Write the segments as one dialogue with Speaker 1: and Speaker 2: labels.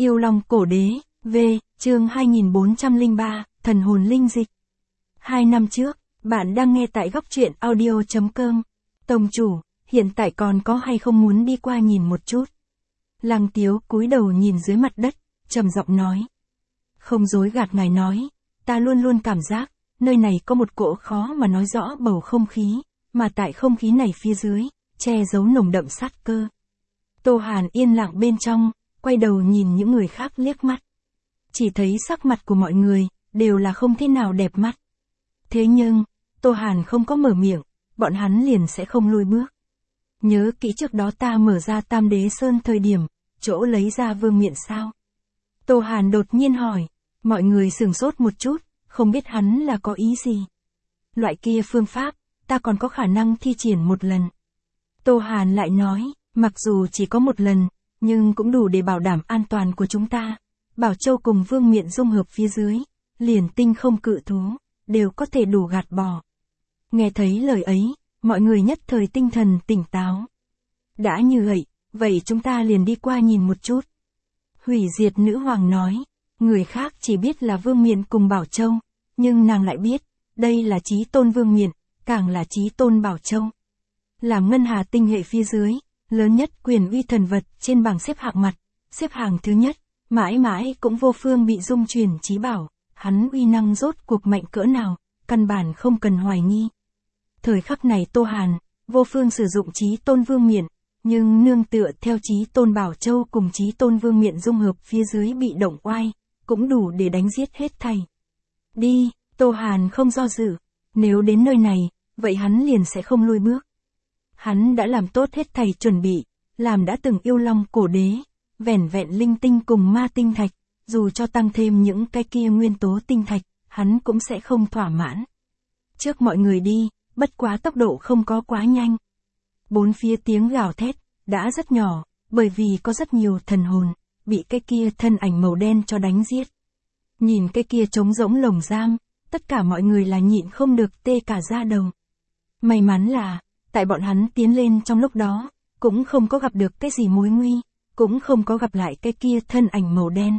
Speaker 1: Yêu Long Cổ Đế, V, chương 2403, Thần hồn linh dịch. 2 năm trước, bạn đang nghe tại góc truyện audio.com. Tông chủ, hiện tại còn có hay không muốn đi qua nhìn một chút? Lăng Tiếu cúi đầu nhìn dưới mặt đất, trầm giọng nói. Không dối gạt ngài nói, ta luôn luôn cảm giác, nơi này có một cỗ khó mà nói rõ bầu không khí, mà tại không khí này phía dưới, che giấu nồng đậm sát cơ. Tô Hàn yên lặng bên trong, quay đầu nhìn những người khác liếc mắt. Chỉ thấy sắc mặt của mọi người, đều là không thế nào đẹp mắt. Thế nhưng, Tô Hàn không có mở miệng, bọn hắn liền sẽ không lùi bước. Nhớ kỹ trước đó ta mở ra Tam Đế Sơn thời điểm, chỗ lấy ra vương miện sao? Tô Hàn đột nhiên hỏi, mọi người sửng sốt một chút, không biết hắn là có ý gì. Loại kia phương pháp, ta còn có khả năng thi triển một lần. Tô Hàn lại nói, mặc dù chỉ có một lần, nhưng cũng đủ để bảo đảm an toàn của chúng ta. Bảo Châu cùng vương miện dung hợp phía dưới, liền tinh không cự thú, đều có thể đủ gạt bỏ. Nghe thấy lời ấy, mọi người nhất thời tinh thần tỉnh táo. Đã như vậy chúng ta liền đi qua nhìn một chút. Hủy Diệt Nữ Hoàng nói, người khác chỉ biết là vương miện cùng Bảo Châu, nhưng nàng lại biết, đây là chí tôn vương miện, càng là chí tôn Bảo Châu. Làm ngân hà tinh hệ phía dưới, lớn nhất quyền uy thần vật trên bảng xếp hạng mặt, xếp hàng thứ nhất, mãi mãi cũng vô phương bị dung truyền chí bảo, hắn uy năng rốt cuộc mạnh cỡ nào, căn bản không cần hoài nghi. Thời khắc này Tô Hàn, vô phương sử dụng chí tôn vương miện, nhưng nương tựa theo chí tôn Bảo Châu cùng chí tôn vương miện dung hợp phía dưới bị động oai, cũng đủ để đánh giết hết thảy. Đi, Tô Hàn không do dự, nếu đến nơi này, vậy hắn liền sẽ không lùi bước. Hắn đã làm tốt hết thảy chuẩn bị, làm đã từng yêu long cổ đế, vẻn vẹn linh tinh cùng ma tinh thạch, dù cho tăng thêm những cái kia nguyên tố tinh thạch, hắn cũng sẽ không thỏa mãn. Trước mọi người đi, bất quá tốc độ không có quá nhanh. Bốn phía tiếng gào thét, đã rất nhỏ, bởi vì có rất nhiều thần hồn, bị cái kia thân ảnh màu đen cho đánh giết. Nhìn cái kia trống rỗng lồng giam, tất cả mọi người là nhịn không được tê cả da đầu. May mắn là, tại bọn hắn tiến lên trong lúc đó, cũng không có gặp được cái gì mối nguy, cũng không có gặp lại cái kia thân ảnh màu đen.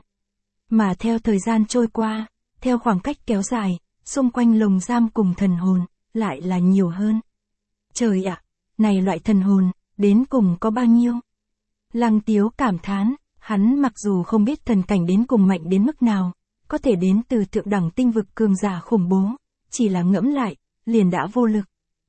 Speaker 1: Mà theo thời gian trôi qua, theo khoảng cách kéo dài, xung quanh lồng giam cùng thần hồn, lại là nhiều hơn. Trời ạ, này loại thần hồn, đến cùng có bao nhiêu? Lăng Tiếu cảm thán, hắn mặc dù không biết thần cảnh đến cùng mạnh đến mức nào, có thể đến từ thượng đẳng tinh vực cường giả khủng bố, chỉ là ngẫm lại, liền đã vô lực.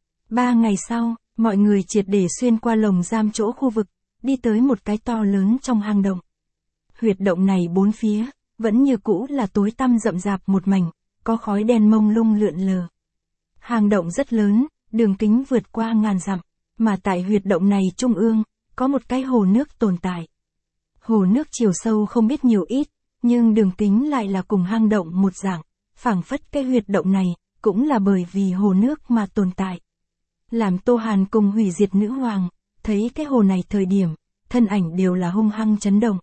Speaker 1: 3 ngày sau, mọi người triệt để xuyên qua lồng giam chỗ khu vực, đi tới một cái to lớn trong hang động. Huyệt động này bốn phía, vẫn như cũ là tối tăm rậm rạp một mảnh, có khói đen mông lung lượn lờ. Hang động rất lớn, đường kính vượt qua ngàn dặm, mà tại huyệt động này trung ương, có một cái hồ nước tồn tại. Hồ nước chiều sâu không biết nhiều ít, nhưng đường kính lại là cùng hang động một dạng, phảng phất cái huyệt động này, cũng là bởi vì hồ nước mà tồn tại. Làm Tô Hàn cùng Hủy Diệt Nữ Hoàng, thấy cái hồ này thời điểm, thân ảnh đều là hung hăng chấn động.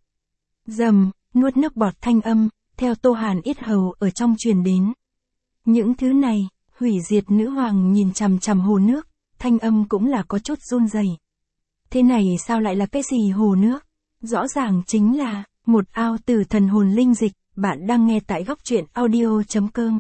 Speaker 1: Dầm, nuốt nước bọt thanh âm, theo Tô Hàn yết hầu ở trong truyền đến. Những thứ này, Hủy Diệt Nữ Hoàng nhìn chằm chằm hồ nước, thanh âm cũng là có chút run rẩy. Thế này sao lại là cái gì hồ nước? Rõ ràng chính là một ao từ thần hồn linh dịch, bạn đang nghe tại góc truyện audio.com.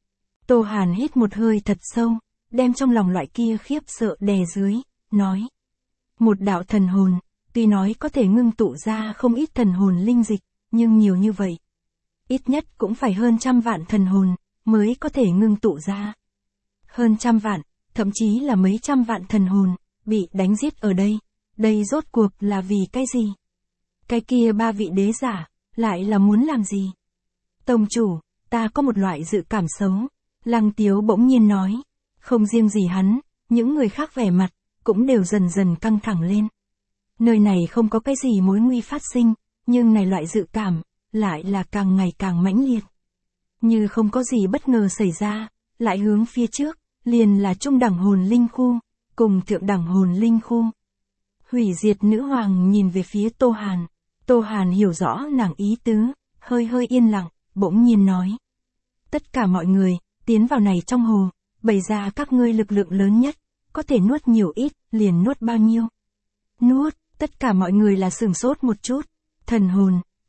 Speaker 1: Tô Hàn hít một hơi thật sâu, đem trong lòng loại kia khiếp sợ đè dưới, nói. Một đạo thần hồn, tuy nói có thể ngưng tụ ra không ít thần hồn linh dịch, nhưng nhiều như vậy. Ít nhất cũng phải hơn 100 vạn thần hồn, mới có thể ngưng tụ ra. Hơn 100 vạn, thậm chí là mấy trăm vạn thần hồn, bị đánh giết ở đây. Đây rốt cuộc là vì cái gì? Cái kia 3 vị đế giả, lại là muốn làm gì? Tông chủ, ta có một loại dự cảm xấu. Lăng Tiếu bỗng nhiên nói. Không riêng gì hắn, những người khác vẻ mặt, cũng đều dần dần căng thẳng lên. Nơi này không có cái gì mối nguy phát sinh, nhưng này loại dự cảm, lại là càng ngày càng mãnh liệt. Như không có gì bất ngờ xảy ra, lại hướng phía trước, liền là trung đẳng hồn linh khu, cùng thượng đẳng hồn linh khu. Hủy Diệt Nữ Hoàng nhìn về phía Tô Hàn. Tô Hàn hiểu rõ nàng ý tứ, hơi yên lặng, bỗng nhiên nói. Tất cả mọi người, tiến vào này trong hồ, bày ra các ngươi lực lượng lớn nhất, có thể nuốt nhiều ít, liền nuốt bao nhiêu. Nuốt, tất cả mọi người là sửng sốt một chút. Thần hồn,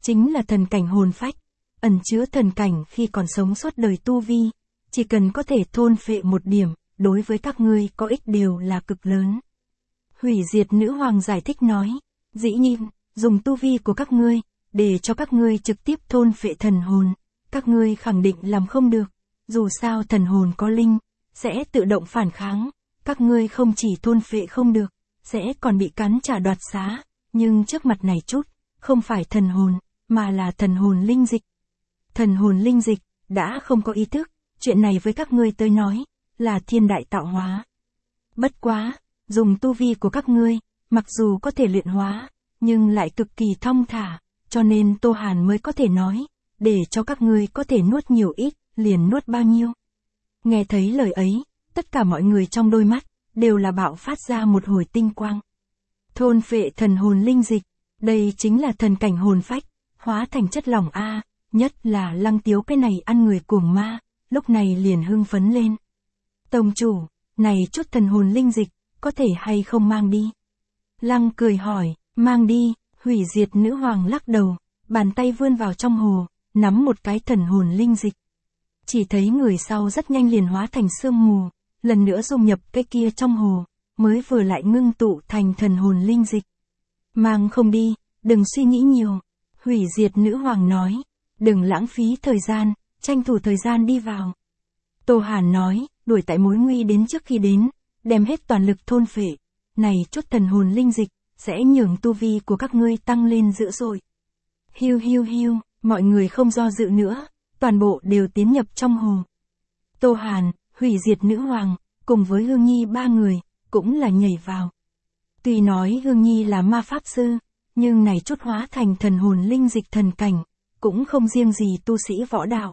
Speaker 1: chính là thần cảnh hồn phách, ẩn chứa thần cảnh khi còn sống suốt đời tu vi, chỉ cần có thể thôn phệ một điểm, đối với các ngươi có ích đều là cực lớn. Hủy diệt nữ hoàng giải thích nói, dĩ nhiên, dùng tu vi của các ngươi, để cho các ngươi trực tiếp thôn phệ thần hồn, các ngươi khẳng định làm không được, dù sao thần hồn có linh, sẽ tự động phản kháng, các ngươi không chỉ thôn phệ không được, sẽ còn bị cắn trả đoạt xá, nhưng trước mặt này chút, không phải thần hồn, mà là thần hồn linh dịch. Thần hồn linh dịch, đã không có ý thức, chuyện này với các ngươi tới nói, là thiên đại tạo hóa. Bất quá, dùng tu vi của các ngươi, mặc dù có thể luyện hóa, nhưng lại cực kỳ thong thả, cho nên Tô Hàn mới có thể nói, để cho các ngươi có thể nuốt nhiều ít, liền nuốt bao nhiêu. Nghe thấy lời ấy, tất cả mọi người trong đôi mắt, đều là bạo phát ra một hồi tinh quang. Thôn phệ thần hồn linh dịch, đây chính là thần cảnh hồn phách, hóa thành chất lỏng A, nhất là Lăng Tiếu cái này ăn người cuồng ma, lúc này liền hưng phấn lên. Tông chủ, này chút thần hồn linh dịch, có thể hay không mang đi? Lăng cười hỏi, mang đi, hủy diệt nữ hoàng lắc đầu, bàn tay vươn vào trong hồ, nắm một cái thần hồn linh dịch. Chỉ thấy người sau rất nhanh liền hóa thành sương mù, lần nữa dung nhập cái kia trong hồ, mới vừa lại ngưng tụ thành thần hồn linh dịch. Mang không đi, đừng suy nghĩ nhiều. Hủy diệt nữ hoàng nói, đừng lãng phí thời gian, tranh thủ thời gian đi vào. Tô Hàn nói, đuổi tại mối nguy đến trước khi đến, đem hết toàn lực thôn phệ, này chút thần hồn linh dịch, sẽ nhường tu vi của các ngươi tăng lên dữ dội. Hiu hiu hiu, mọi người không do dự nữa, toàn bộ đều tiến nhập trong hồ. Tô Hàn, hủy diệt nữ hoàng, cùng với Hương Nhi ba người, cũng là nhảy vào. Tuy nói Hương Nhi là ma pháp sư, nhưng này chút hóa thành thần hồn linh dịch thần cảnh, cũng không riêng gì tu sĩ võ đạo.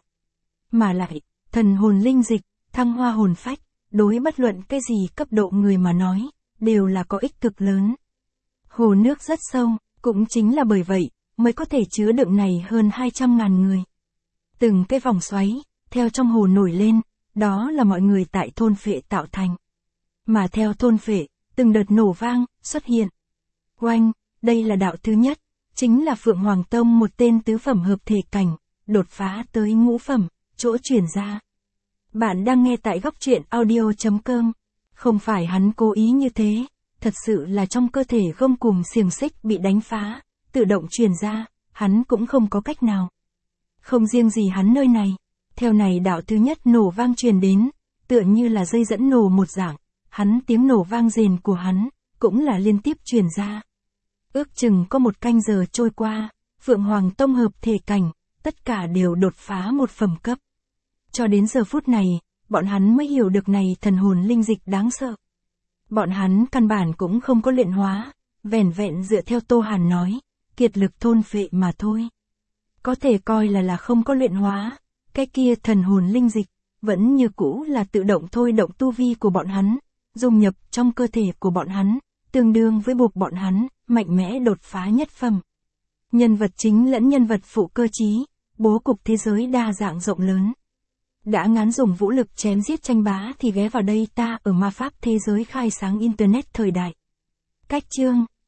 Speaker 1: Mà lại, thần hồn linh dịch, thăng hoa hồn phách, đối bất luận cái gì cấp độ người mà nói, đều là có ích cực lớn. Hồ nước rất sâu, cũng chính là bởi vậy, mới có thể chứa đựng này hơn 200.000 người. Từng cái vòng xoáy, theo trong hồ nổi lên, đó là mọi người tại thôn phệ tạo thành. Mà theo thôn phệ, từng đợt nổ vang, xuất hiện. Oanh, đây là đạo thứ nhất, chính là Phượng Hoàng Tông một tên tứ phẩm hợp thể cảnh, đột phá tới ngũ phẩm, chỗ chuyển ra. Bạn đang nghe tại góc truyện audio.com. Không phải hắn cố ý như thế, thật sự là trong cơ thể gông cùm xiềng xích bị đánh phá, tự động truyền ra, hắn cũng không có cách nào. Không riêng gì hắn nơi này, theo này đạo thứ nhất nổ vang truyền đến, tựa như là dây dẫn nổ một dạng, hắn tiếng nổ vang rền của hắn, cũng là liên tiếp truyền ra. Ước chừng có một canh giờ trôi qua, Phượng Hoàng Tông hợp thể cảnh, tất cả đều đột phá một phẩm cấp. Cho đến giờ phút này, bọn hắn mới hiểu được này thần hồn linh dịch đáng sợ. Bọn hắn căn bản cũng không có luyện hóa, vẻn vẹn dựa theo Tô Hàn nói, kiệt lực thôn phệ mà thôi. Có thể coi là không có luyện hóa, cái kia thần hồn linh dịch, vẫn như cũ là tự động thôi động tu vi của bọn hắn, dung nhập trong cơ thể của bọn hắn, tương đương với buộc bọn hắn, mạnh mẽ đột phá nhất phẩm. Nhân vật chính lẫn nhân vật phụ cơ trí, bố cục thế giới đa dạng rộng lớn. Đã ngán dùng vũ lực chém giết tranh bá thì ghé vào đây ta ở ma pháp thế giới khai sáng Internet thời đại. Cách chương